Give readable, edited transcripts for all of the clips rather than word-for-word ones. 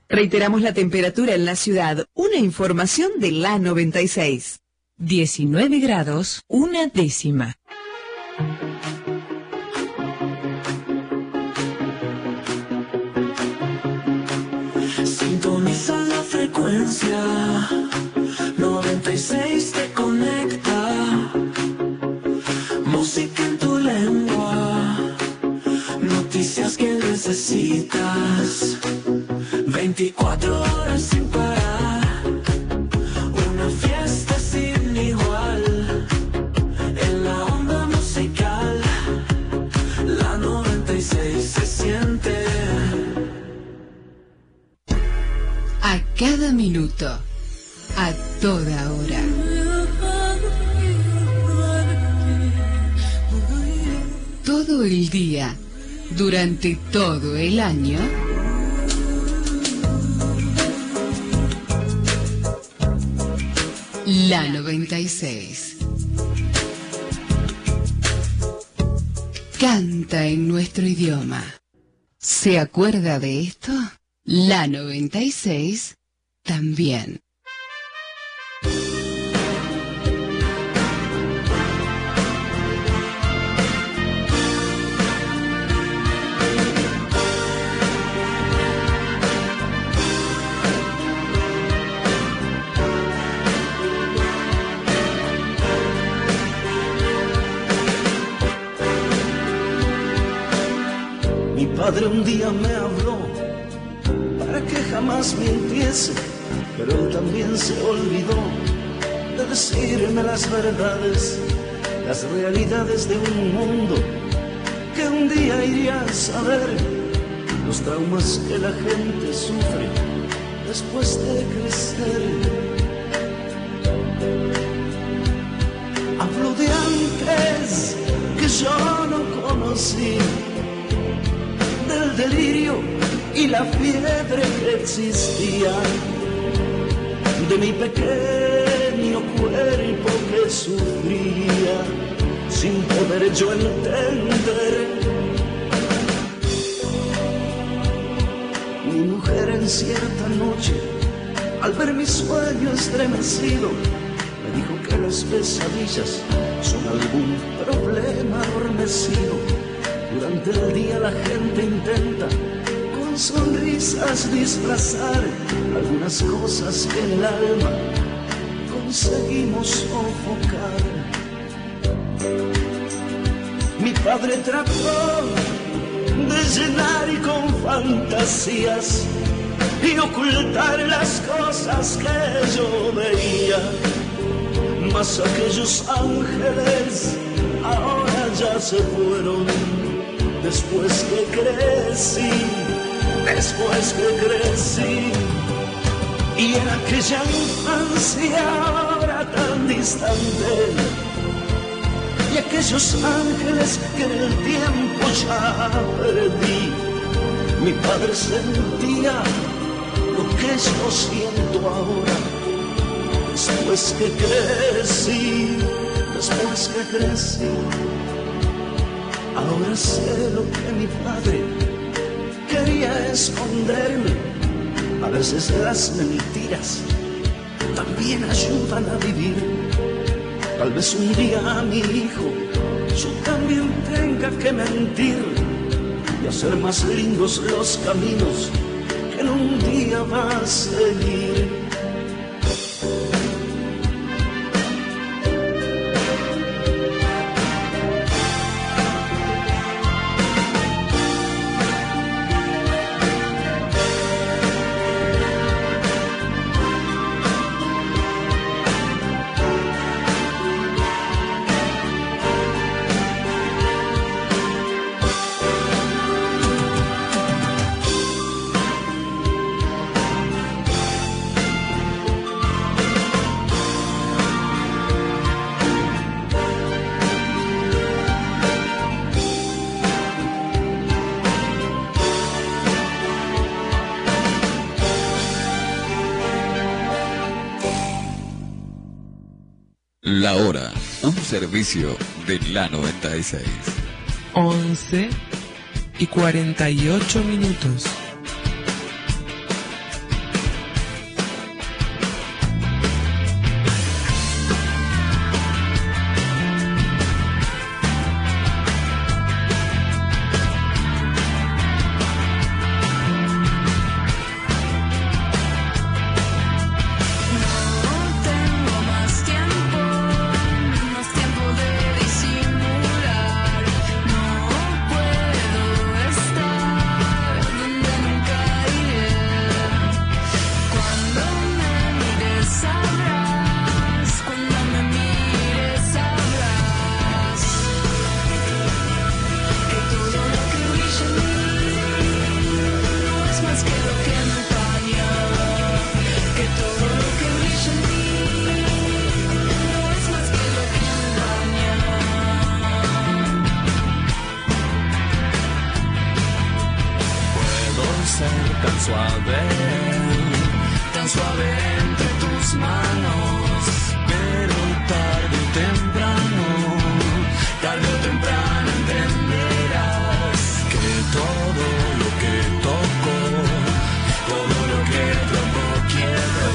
Reiteramos la temperatura en la ciudad. Una información de la 96. 19 grados, 1/10. Sintoniza la frecuencia 96, te conecta. Música en tu lengua, noticias que necesitas. 24 horas sin parar, una fiesta sin igual. En la onda musical, la 96 se siente. A cada minuto, a toda hora. Todo el día, durante todo el año. La 96. Canta en nuestro idioma. ¿Se acuerda de esto? La 96 también. Mi padre un día me habló para que jamás mintiese, pero él también se olvidó de decirme las verdades, las realidades de un mundo que un día iría a saber, los traumas que la gente sufre después de crecer. Hablo de antes que yo no conocí, del delirio y la fiebre que existía, de mi pequeño cuerpo que sufría sin poder yo entender. Mi mujer en cierta noche, al ver mi sueño estremecido, me dijo que las pesadillas son algún problema adormecido. Durante el día la gente intenta con sonrisas disfrazar algunas cosas que en el alma conseguimos sofocar. Mi padre trató de llenar y con fantasías y ocultar las cosas que yo veía, mas aquellos ángeles ahora ya se fueron. Después que crecí, y en aquella infancia ahora tan distante, y aquellos ángeles que en el tiempo ya perdí, mi padre sentía lo que yo siento ahora, después que crecí. Ahora sé lo que mi padre quería esconderme. A veces las mentiras también ayudan a vivir. Tal vez un día a mi hijo yo también tenga que mentir y hacer más lindos los caminos que en un día va a seguir. La hora, un servicio de la 96. 11:48. ser tan suave entre tus manos, pero tarde o temprano entenderás que todo lo que toco, todo lo que toco quiero,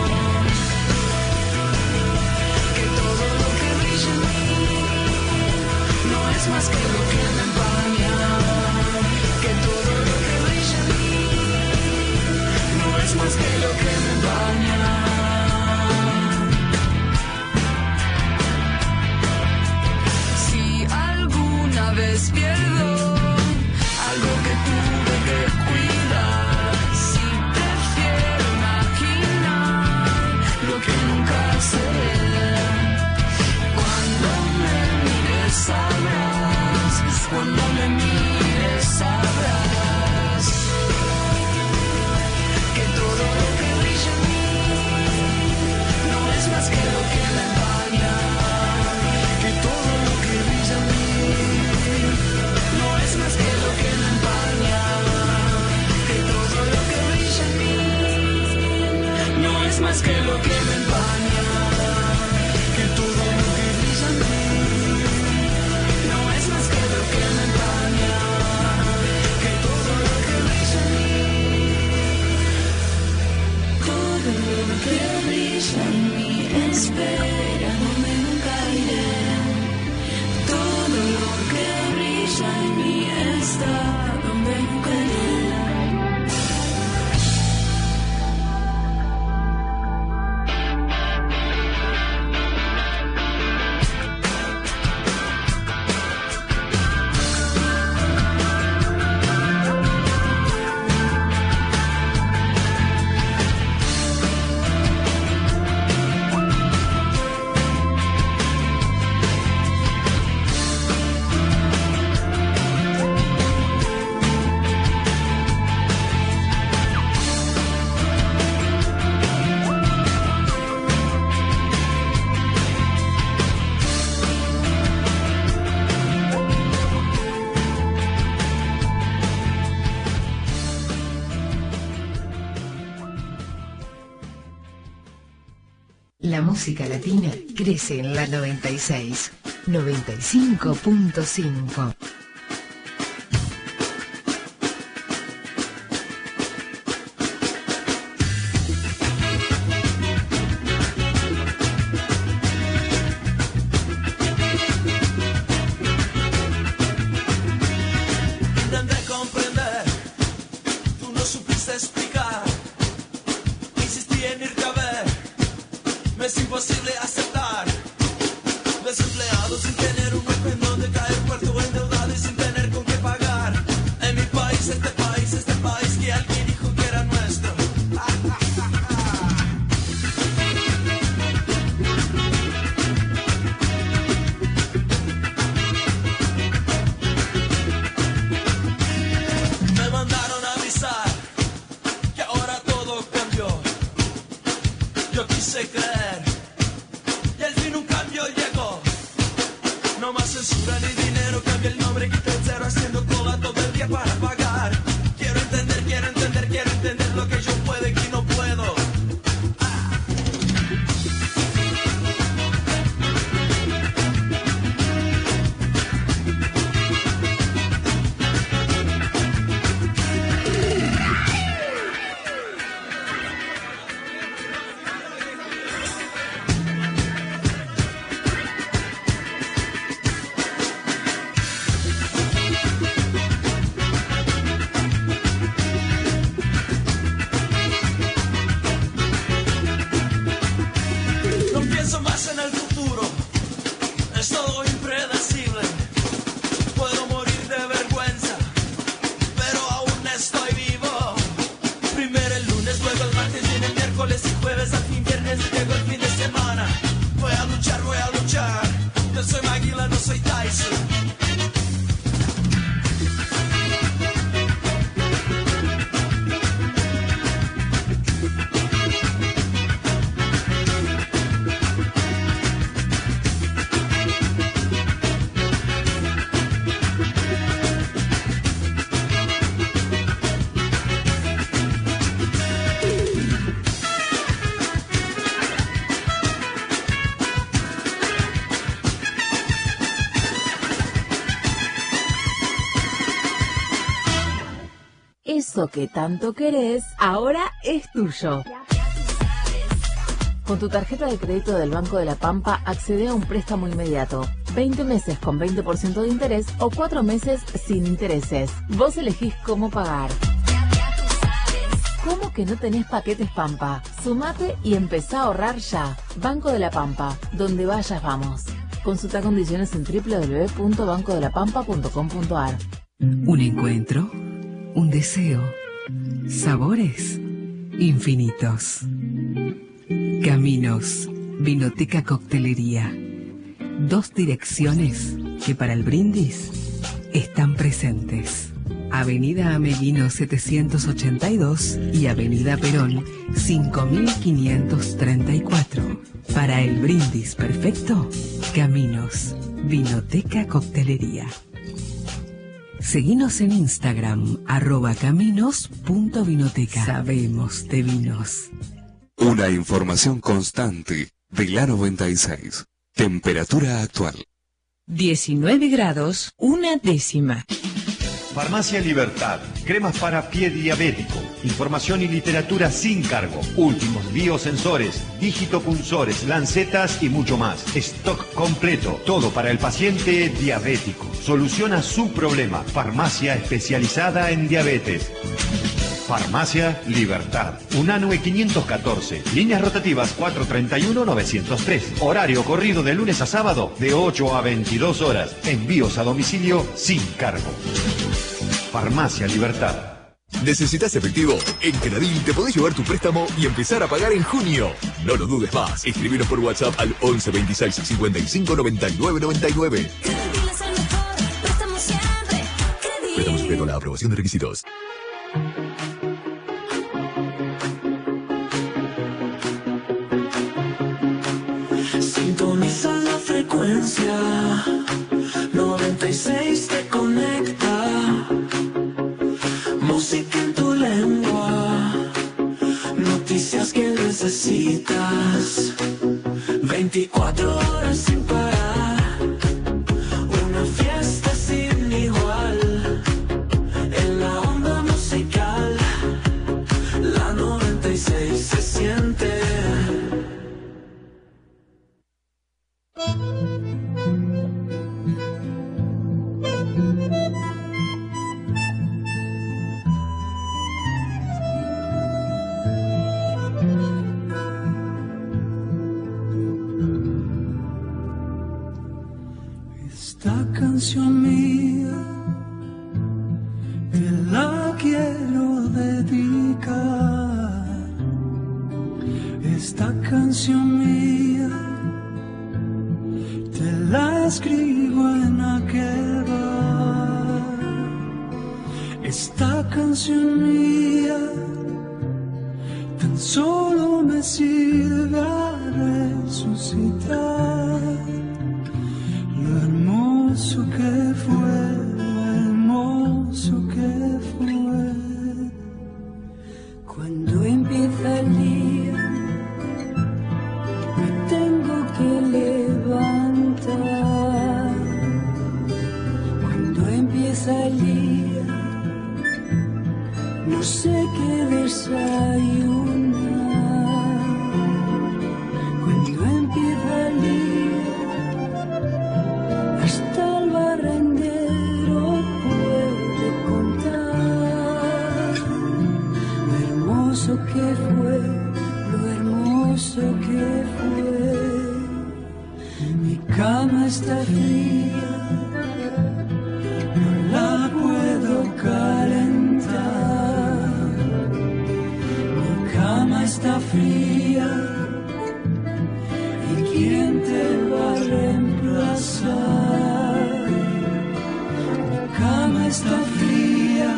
que todo lo que brilla en mí no es más que lo que me empaña, que todo lo que brilla en mí no es más que lo que me empaña. Si alguna vez pierdo algo que tuve que cuidar, si prefiero imaginar lo que nunca seré, cuando me mires sabrás, cuando me mires sabrás que todo lo que brilla en mí no es más que lo que me empaña, que todo lo que brilla en mí no es más que lo que me empaña, que todo lo que brilla en mí no es más que lo que me empaña, que todo lo que brilla en mí no es más que lo que me empaña, que todo lo que brilla en mí, todo lo que brilla en mí espera donde nunca iré, todo lo que brilla en mí está donde nunca iré. La música latina crece en la 96, 95.5. Intenté comprender, tú no supiste explicar, insistí en irte a ver, me es imposible aceptar, desempleado sin tener un hueco en donde caer, puerto endeudado y sin tener con qué pagar, en mi país, este país que alguien dijo que era nuestro. Me mandaron a avisar que ahora todo cambió. Yo quise creer, Eso que tanto querés, ahora es tuyo. Con tu tarjeta de crédito del Banco de la Pampa, accede a un préstamo inmediato. 20 meses con 20% de interés o 4 meses sin intereses. Vos elegís cómo pagar. ¿Cómo que no tenés paquetes Pampa? Sumate y empezá a ahorrar ya. Banco de la Pampa, donde vayas vamos. Consulta condiciones en www.bancodelapampa.com.ar. Un encuentro, un deseo, sabores infinitos. Caminos, Vinoteca Coctelería. 2 direcciones que para el brindis están presentes. Avenida Ameguino 782 y Avenida Perón 5534. Para el brindis perfecto, Caminos, Vinoteca Coctelería. Seguinos en Instagram, @caminos.vinoteca. Sabemos de vinos. Una información constante de la 96. Temperatura actual. 19 grados, 1/10. Farmacia Libertad, cremas para pie diabético, información y literatura sin cargo, últimos biosensores, digitopunzores, lancetas y mucho más. Stock completo, todo para el paciente diabético. Soluciona su problema. Farmacia especializada en diabetes. Farmacia Libertad, Unanue 514, líneas rotativas 431-903, horario corrido de lunes a sábado de 8 a 22 horas, envíos a domicilio sin cargo. Farmacia Libertad. ¿Necesitas efectivo? En Kenadil te podés llevar tu préstamo y empezar a pagar en junio. No lo dudes más. Escribinos por WhatsApp al 11 26 55 99 99. Kenadil es el mejor, préstamo siempre. Préstamo sujeto a la aprobación de requisitos. Sintoniza la frecuencia 96 te conecta. Música en tu lengua, noticias que necesitas. 24 horas sin parar, una fiesta sin igual. En la onda musical, la 96 se siente. Esta canción mía te la quiero dedicar. Esta canción mía te la escribo en aquel bar. Esta canción mía tan solo me sirve a resucitar lo hermoso que fue, lo hermoso que fue. Cuando empieza el día, me tengo que levantar. Cuando empieza el día, no sé qué desayunar. Cuando empieza el día, hasta el barrendero puede contar lo hermoso que fue, lo hermoso que fue. Mi cama está fría, no la puedo calentar. Mi cama está fría, ¿y quién te va a reemplazar? Mi cama está fría,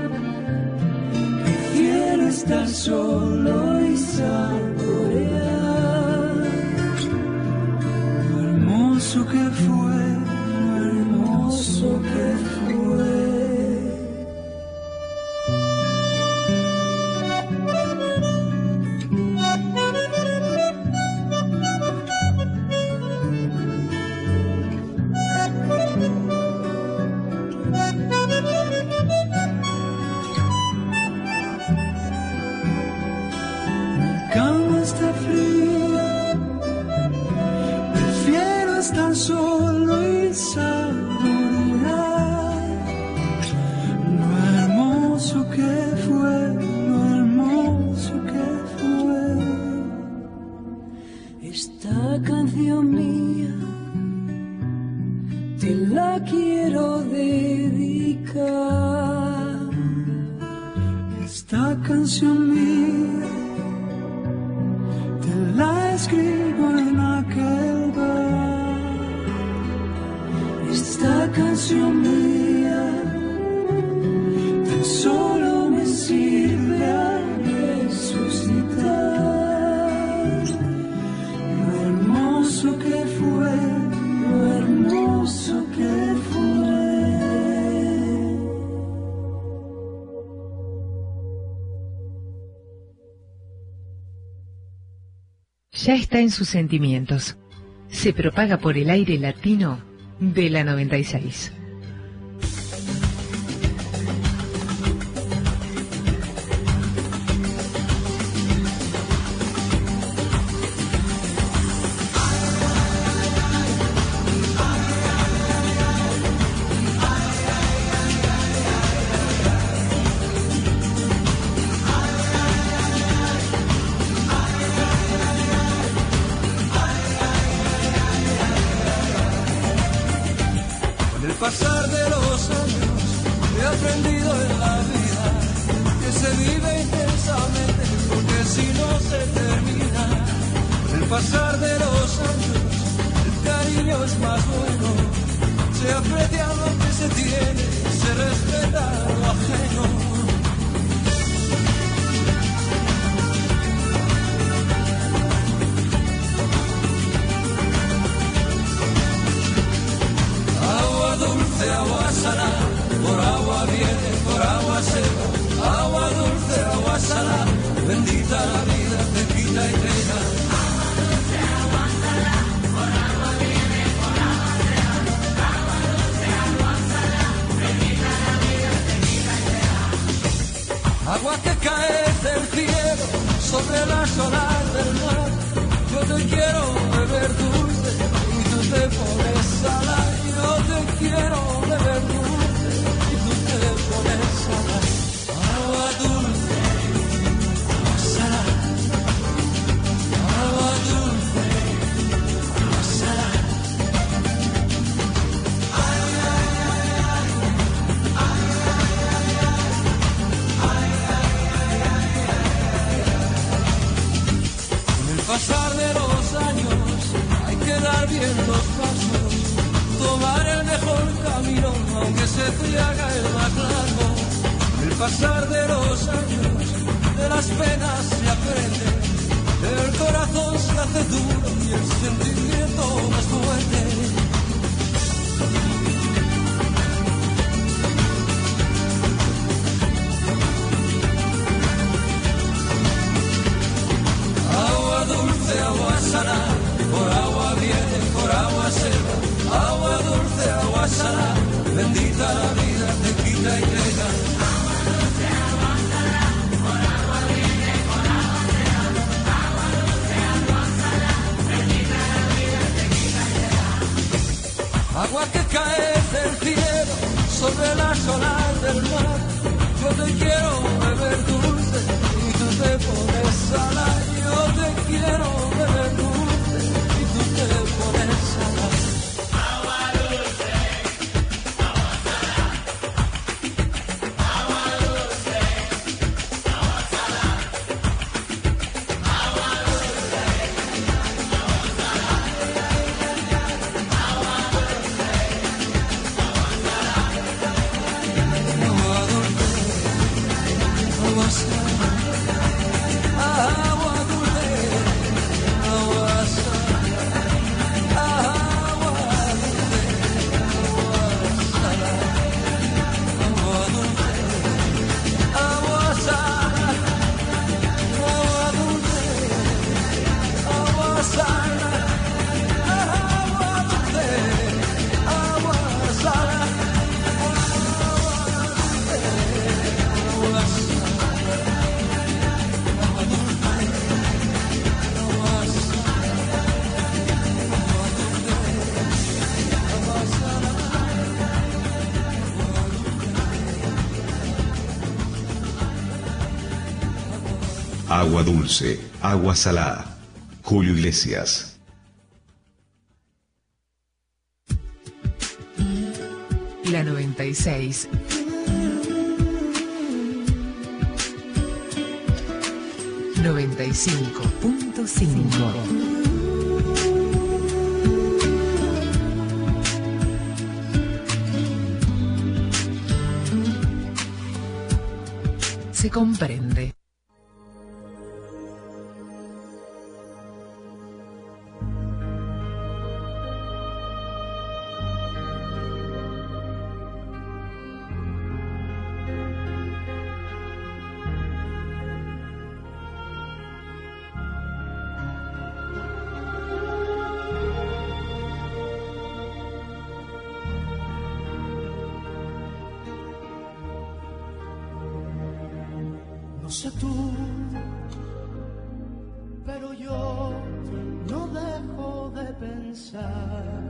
prefiero estar solo y saborear lo hermoso que fue, lo hermoso que fue. Esta canción mía te la escribo en aquel bar. Esta canción mía tan solo me sirve a resucitar lo hermoso que fue, lo hermoso que fue. Ya está en sus sentimientos. Se propaga por el aire latino de la 96. Pasar de los años he aprendido en la vida que se vive intensamente porque si no se termina. El pasar de los años el cariño es más bueno, se aprecia lo que se tiene, se respeta lo ajeno. Agua salada, por agua viene, por agua se va. Agua dulce, agua salada, bendita la vida, te quita y te da. Agua dulce, agua salada, por agua viene, por agua se va. Agua dulce, agua salada, bendita la vida, te quita y te da. Agua que cae del cielo sobre las olas del mar. Yo te quiero beber dulce y tú te pones salada. Yo te quiero beber dulce y tú te pones salada. Agua dulce, agua salada. Agua dulce, agua salada. Ay, ay, ay, ay. Ay, ay, ay, ay. Ay, ay, ay, ay, ay. Con el pasar de los años hay que dar bien los pasos, tomar el mejor camino, aunque se te haga el más largo. El pasar de los años, de las penas se aprende, el corazón se hace duro y el sentimiento más fuerte. Agua dulce, agua salada, por agua viene, por agua se va. Agua dulce, agua salada, bendita la vida, te quita y te da. Agua dulce, agua salada, por agua viene, por agua se va. Agua dulce, agua salada, bendita la vida, te quita y te da. Agua que cae del cielo sobre las olas del mar. Yo te quiero beber dulce y tú te pones salada. Yo te quiero beber dulce y tú te pones salada. Agua dulce, agua salada. Julio Iglesias. La 96. 95.5. Se comprende. No sé tú, pero yo no dejo de pensar.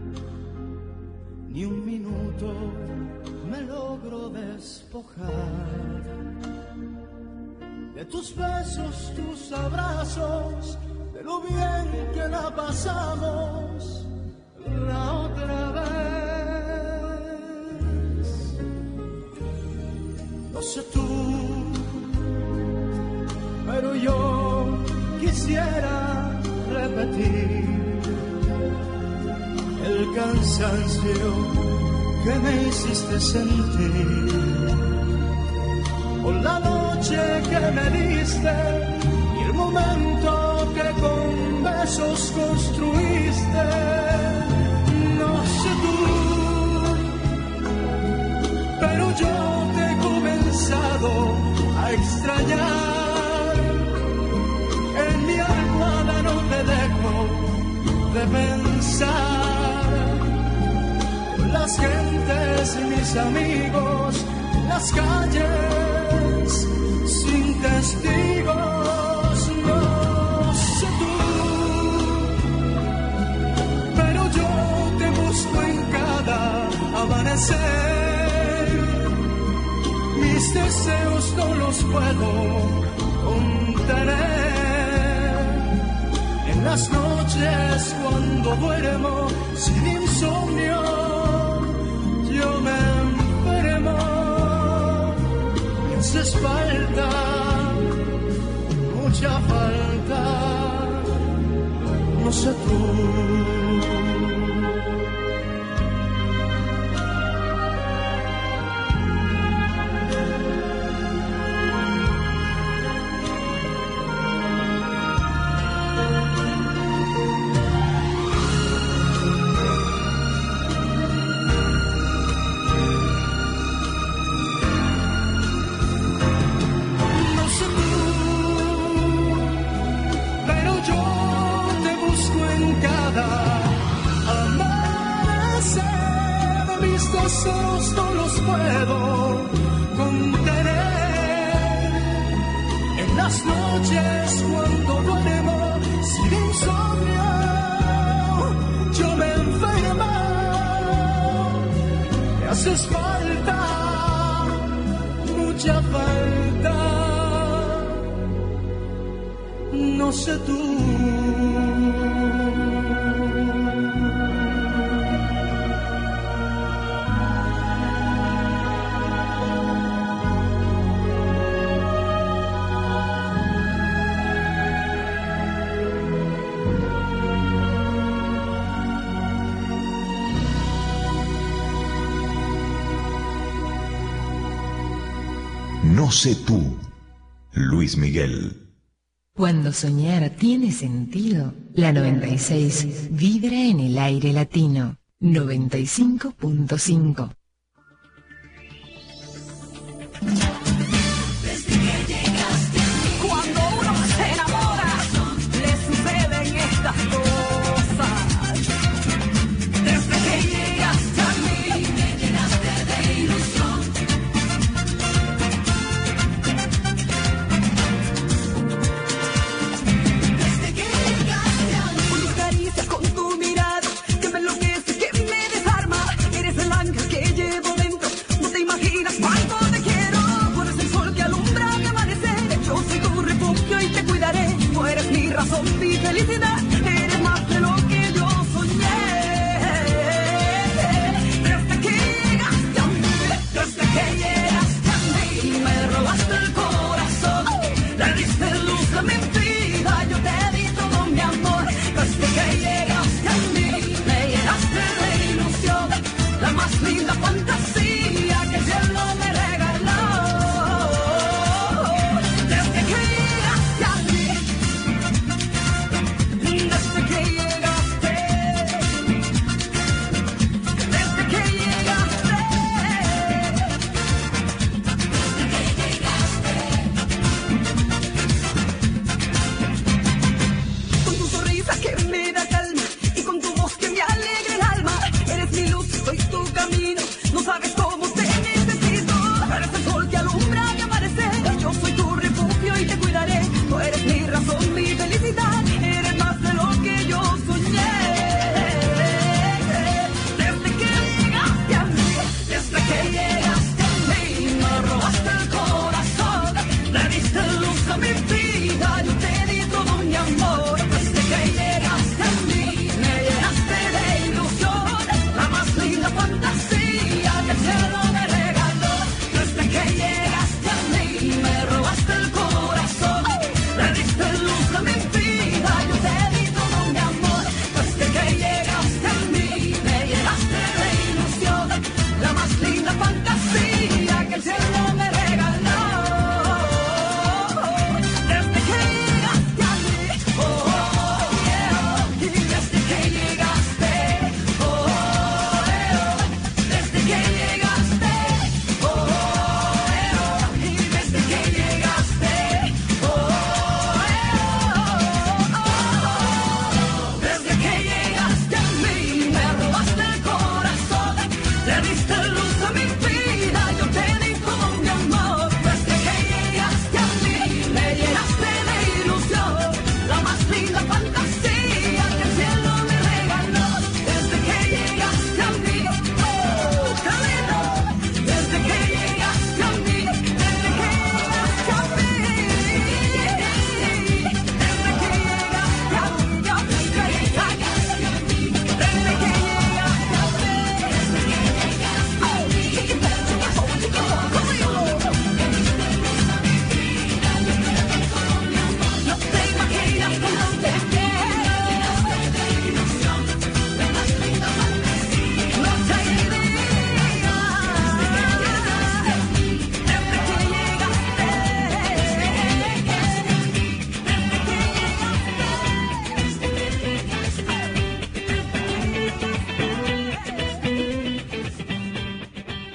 Ni un minuto me logro despojar de tus besos, tus abrazos, de lo bien que la pasamos la otra vez. No sé tú, pero yo quisiera repetir el cansancio que me hiciste sentir, o la noche que me diste y el momento que con besos construiste. No sé tú, pero yo te he comenzado a extrañar. En mi almohada no te dejo de pensar. Las gentes y mis amigos, las calles sin testigos. No sé tú, pero yo te busco en cada amanecer. Mis deseos no los puedo contener. En las noches cuando duermo sin insomnio, yo me enfermo. Me haces falta, mucha falta. No sé tú. No los puedo contener. En las noches cuando duermo sin insomnio, yo me enfermo. Me haces falta, mucha falta. No sé tú. No sé tú, Luis Miguel. Cuando soñar tiene sentido, la 96 vibra en el aire latino. 95.5. Cuando uno se enamora, le suceden estas cosas. Desde que llegaste a mí, me llenaste de ilusión. Desde que llegaste a mí, con tus caricias, con tu mirada, que me enloquece, que me desarma. Eres el ángel que llega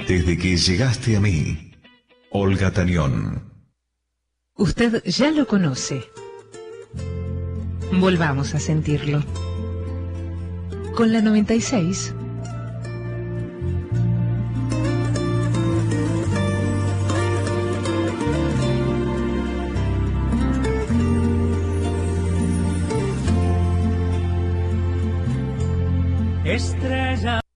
Desde que llegaste a mí, Olga Tañón. Usted ya lo conoce. Volvamos a sentirlo. Con la 96. Estrella.